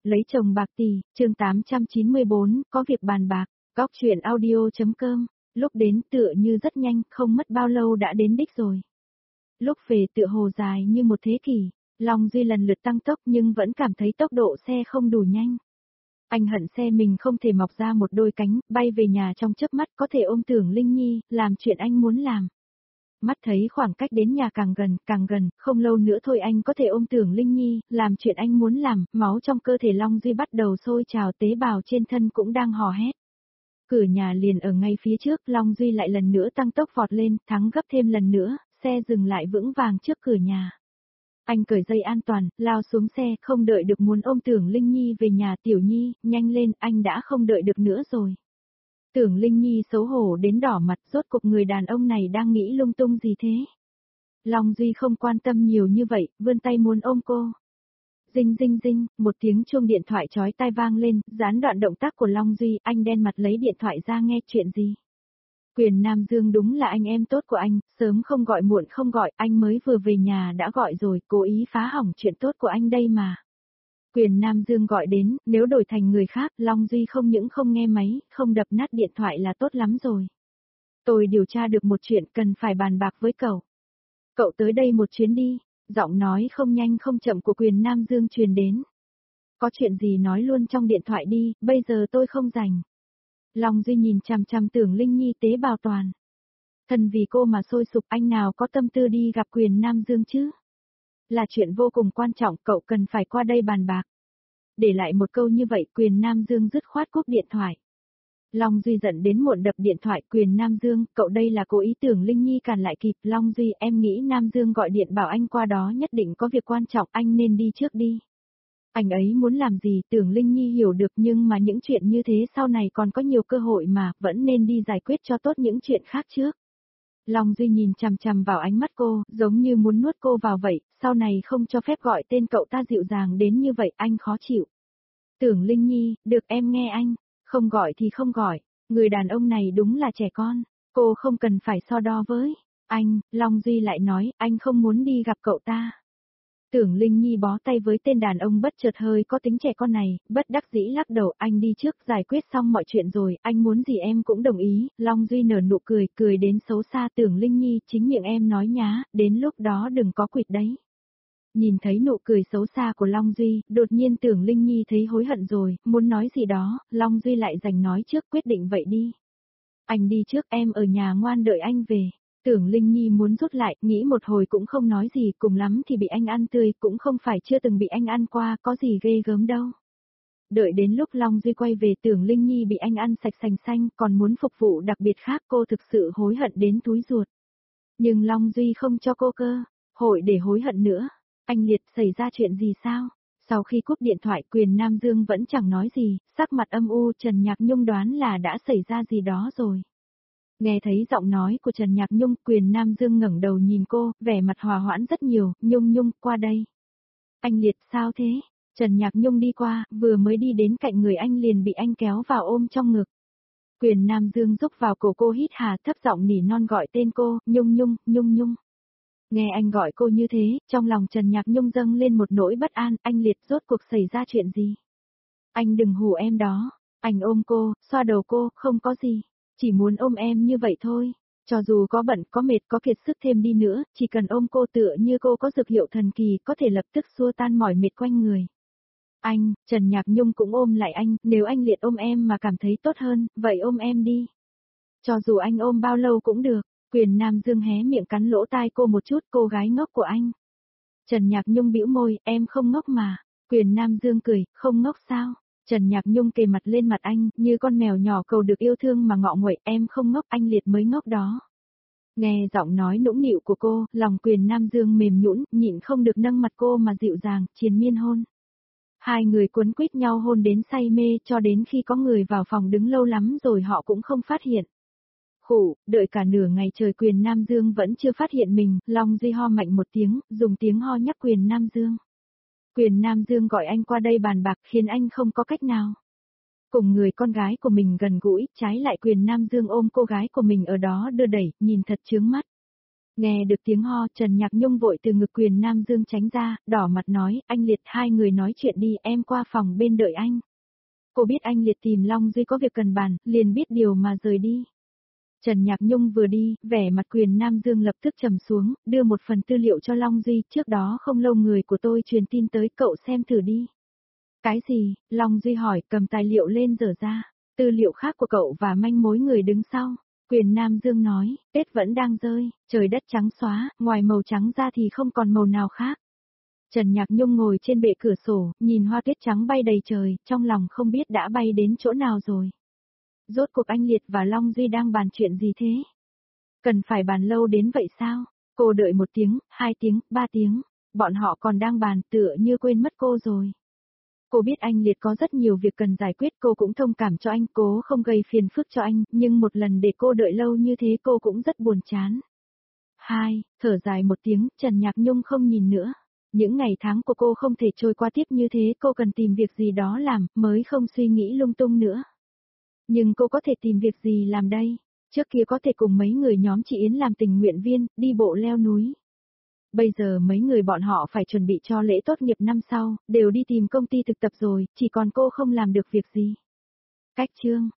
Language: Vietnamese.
Lấy chồng bạc tỷ, chương 894, có việc bàn bạc, góc chuyện audio.com, lúc đến tựa như rất nhanh, không mất bao lâu đã đến đích rồi. Lúc về tựa hồ dài như một thế kỷ, Long Duy lần lượt tăng tốc nhưng vẫn cảm thấy tốc độ xe không đủ nhanh. Anh hận xe mình không thể mọc ra một đôi cánh, bay về nhà trong chớp mắt có thể ôm Tưởng Linh Nhi, làm chuyện anh muốn làm. Mắt thấy khoảng cách đến nhà càng gần, không lâu nữa thôi anh có thể ôm Tưởng Linh Nhi, làm chuyện anh muốn làm, máu trong cơ thể Long Duy bắt đầu sôi trào, tế bào trên thân cũng đang hò hét. Cửa nhà liền ở ngay phía trước, Long Duy lại lần nữa tăng tốc vọt lên, thắng gấp thêm lần nữa, xe dừng lại vững vàng trước cửa nhà. Anh cởi dây an toàn, lao xuống xe, không đợi được muốn ôm Tưởng Linh Nhi về nhà. Tiểu Nhi, nhanh lên, anh đã không đợi được nữa rồi. Tưởng Linh Nhi xấu hổ đến đỏ mặt, rốt cục người đàn ông này đang nghĩ lung tung gì thế? Long Duy không quan tâm nhiều như vậy, vươn tay muốn ôm cô. Dinh dinh dinh, một tiếng chuông điện thoại chói tai vang lên, gián đoạn động tác của Long Duy, anh đen mặt lấy điện thoại ra nghe chuyện gì. Quyền Nam Dương đúng là anh em tốt của anh, sớm không gọi muộn không gọi, anh mới vừa về nhà đã gọi rồi, cố ý phá hỏng chuyện tốt của anh đây mà. Quyền Nam Dương gọi đến, nếu đổi thành người khác, Long Duy không những không nghe máy, không đập nát điện thoại là tốt lắm rồi. Tôi điều tra được một chuyện cần phải bàn bạc với cậu. Cậu tới đây một chuyến đi, giọng nói không nhanh không chậm của Quyền Nam Dương truyền đến. Có chuyện gì nói luôn trong điện thoại đi, bây giờ tôi không rảnh. Long Duy nhìn chằm chằm Tưởng Linh Nhi tế bào toàn. Thần vì cô mà sôi sục, anh nào có tâm tư đi gặp Quyền Nam Dương chứ? Là chuyện vô cùng quan trọng, cậu cần phải qua đây bàn bạc. Để lại một câu như vậy, Quyền Nam Dương dứt khoát cúp điện thoại. Long Duy giận đến muộn đập điện thoại. Quyền Nam Dương, cậu đây là cố ý. Tưởng Linh Nhi cản lại kịp. Long Duy, em nghĩ Nam Dương gọi điện bảo anh qua đó nhất định có việc quan trọng, anh nên đi trước đi. Anh ấy muốn làm gì, Tưởng Linh Nhi hiểu được, nhưng mà những chuyện như thế sau này còn có nhiều cơ hội mà, vẫn nên đi giải quyết cho tốt những chuyện khác trước. Long Duy nhìn chằm chằm vào ánh mắt cô, giống như muốn nuốt cô vào vậy, sau này không cho phép gọi tên cậu ta dịu dàng đến như vậy, anh khó chịu. Tưởng Linh Nhi, được em nghe anh, không gọi thì không gọi, người đàn ông này đúng là trẻ con, cô không cần phải so đo với anh. Long Duy lại nói, anh không muốn đi gặp cậu ta. Tưởng Linh Nhi bó tay với tên đàn ông bất chợt hơi có tính trẻ con này, bất đắc dĩ lắc đầu, anh đi trước, giải quyết xong mọi chuyện rồi, anh muốn gì em cũng đồng ý. Long Duy nở nụ cười, cười đến xấu xa. Tưởng Linh Nhi, chính miệng em nói nhá, đến lúc đó đừng có quỵt đấy. Nhìn thấy nụ cười xấu xa của Long Duy, đột nhiên Tưởng Linh Nhi thấy hối hận rồi, muốn nói gì đó, Long Duy lại giành nói trước, quyết định vậy đi. Anh đi trước, em ở nhà ngoan đợi anh về. Tưởng Linh Nhi muốn rút lại, nghĩ một hồi cũng không nói gì, cùng lắm thì bị anh ăn tươi, cũng không phải chưa từng bị anh ăn qua, có gì ghê gớm đâu. Đợi đến lúc Long Duy quay về, Tưởng Linh Nhi bị anh ăn sạch sành xanh, còn muốn phục vụ đặc biệt khác, cô thực sự hối hận đến túi ruột. Nhưng Long Duy không cho cô cơ hội để hối hận nữa. Anh Liệt, xảy ra chuyện gì sao? Sau khi cúp điện thoại, Quyền Nam Dương vẫn chẳng nói gì, sắc mặt âm u. Trần Nhạc Nhung đoán là đã xảy ra gì đó rồi. Nghe thấy giọng nói của Trần Nhạc Nhung, Quyền Nam Dương ngẩng đầu nhìn cô, vẻ mặt hòa hoãn rất nhiều. Nhung Nhung, qua đây. Anh Liệt, sao thế? Trần Nhạc Nhung đi qua, vừa mới đi đến cạnh người anh liền bị anh kéo vào ôm trong ngực. Quyền Nam Dương rúc vào cổ cô, hít hà thấp giọng nỉ non gọi tên cô, Nhung Nhung, Nhung Nhung. Nghe anh gọi cô như thế, trong lòng Trần Nhạc Nhung dâng lên một nỗi bất an. Anh Liệt, rốt cuộc xảy ra chuyện gì? Anh đừng hù em đó. Anh ôm cô, xoa đầu cô, không có gì. Chỉ muốn ôm em như vậy thôi. Cho dù có bận, có mệt, có kiệt sức thêm đi nữa, chỉ cần ôm cô tựa như cô có dược hiệu thần kỳ, có thể lập tức xua tan mỏi mệt quanh người. Anh, Trần Nhạc Nhung cũng ôm lại anh, nếu anh Liệt ôm em mà cảm thấy tốt hơn, vậy ôm em đi. Cho dù anh ôm bao lâu cũng được. Quyền Nam Dương hé miệng cắn lỗ tai cô một chút, cô gái ngốc của anh. Trần Nhạc Nhung bĩu môi, em không ngốc mà. Quyền Nam Dương cười, không ngốc sao? Trần Nhạc Nhung kề mặt lên mặt anh, như con mèo nhỏ cầu được yêu thương mà ngọ nguậy, em không ngốc, anh Liệt mới ngốc đó. Nghe giọng nói nũng nịu của cô, lòng Quyền Nam Dương mềm nhũn, nhịn không được nâng mặt cô mà dịu dàng, triền miên hôn. Hai người quấn quýt nhau hôn đến say mê, cho đến khi có người vào phòng đứng lâu lắm rồi họ cũng không phát hiện. Đợi cả nửa ngày trời Quyền Nam Dương vẫn chưa phát hiện mình, Long Duy ho mạnh một tiếng, dùng tiếng ho nhắc Quyền Nam Dương. Quyền Nam Dương gọi anh qua đây bàn bạc, khiến anh không có cách nào. Cùng người con gái của mình gần gũi, trái lại Quyền Nam Dương ôm cô gái của mình ở đó đưa đẩy, nhìn thật chướng mắt. Nghe được tiếng ho, Trần Nhạc Nhung vội từ ngực Quyền Nam Dương tránh ra, đỏ mặt nói, anh Liệt hai người nói chuyện đi, em qua phòng bên đợi anh. Cô biết anh Liệt tìm Long Duy có việc cần bàn, liền biết điều mà rời đi. Trần Nhạc Nhung vừa đi, vẻ mặt Quyền Nam Dương lập tức trầm xuống, đưa một phần tư liệu cho Long Duy, trước đó không lâu người của tôi truyền tin tới, cậu xem thử đi. Cái gì? Long Duy hỏi, cầm tài liệu lên dở ra. Tư liệu khác của cậu và manh mối người đứng sau. Quyền Nam Dương nói, Tết vẫn đang rơi, trời đất trắng xóa, ngoài màu trắng ra thì không còn màu nào khác. Trần Nhạc Nhung ngồi trên bệ cửa sổ, nhìn hoa tuyết trắng bay đầy trời, trong lòng không biết đã bay đến chỗ nào rồi. Rốt cuộc anh Liệt và Long Duy đang bàn chuyện gì thế? Cần phải bàn lâu đến vậy sao? Cô đợi 1 tiếng, 2 tiếng, 3 tiếng, bọn họ còn đang bàn tựa như quên mất cô rồi. Cô biết anh Liệt có rất nhiều việc cần giải quyết, cô cũng thông cảm cho anh, cố không gây phiền phức cho anh, nhưng một lần để cô đợi lâu như thế cô cũng rất buồn chán. Thở dài 1 tiếng, Trần Nhạc Nhung không nhìn nữa. Những ngày tháng của cô không thể trôi qua tiếp như thế, cô cần tìm việc gì đó làm, mới không suy nghĩ lung tung nữa. Nhưng cô có thể tìm việc gì làm đây? Trước kia có thể cùng mấy người nhóm chị Yến làm tình nguyện viên, đi bộ leo núi. Bây giờ mấy người bọn họ phải chuẩn bị cho lễ tốt nghiệp năm sau, đều đi tìm công ty thực tập rồi, chỉ còn cô không làm được việc gì. Cách chương